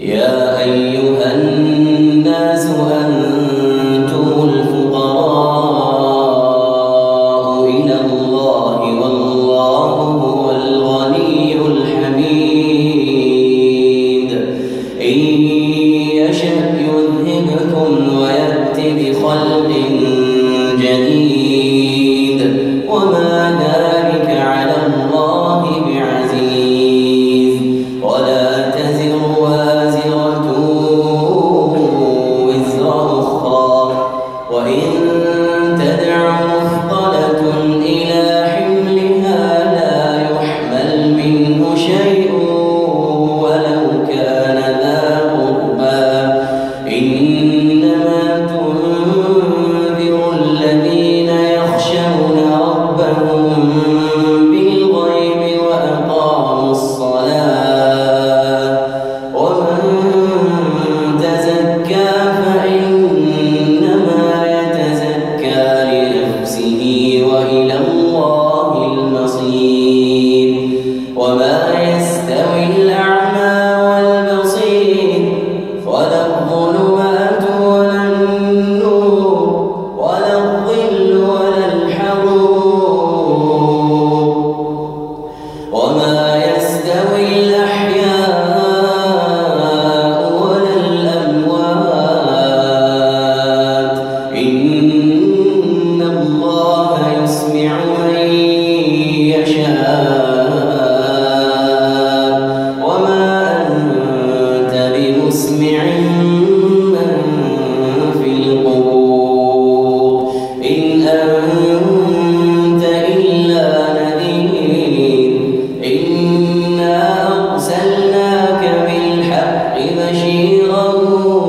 يا أيها الناس أنتم الفقراء إلى الله والله هو الغني الحميد إن يشأ يذهبكم ويأت بخلق جديد وما ذلك على الله بعزيز ولا تزر وازرة وزر أخرى وإن تدع مثقلة إلى حملها لا يحمل منه شيء ولو كان ذا قربى إنما تنذر الذين يخشون ربهم بالغيب وأقاموا الصلاة ومن تزكى فإنما يتزكى لنفسه وإلى الله المصير وما يستوي الأعمى والبصير ولا الظلمات ولا النور ولا الظل ولا الحرور وما يستوي الأحياء ولا الأموات إن الله يسمع من يشاء وما أنت بمسمع من في القبور إن أنت إلا نذير إنا أرسلناك بالحق بشيرا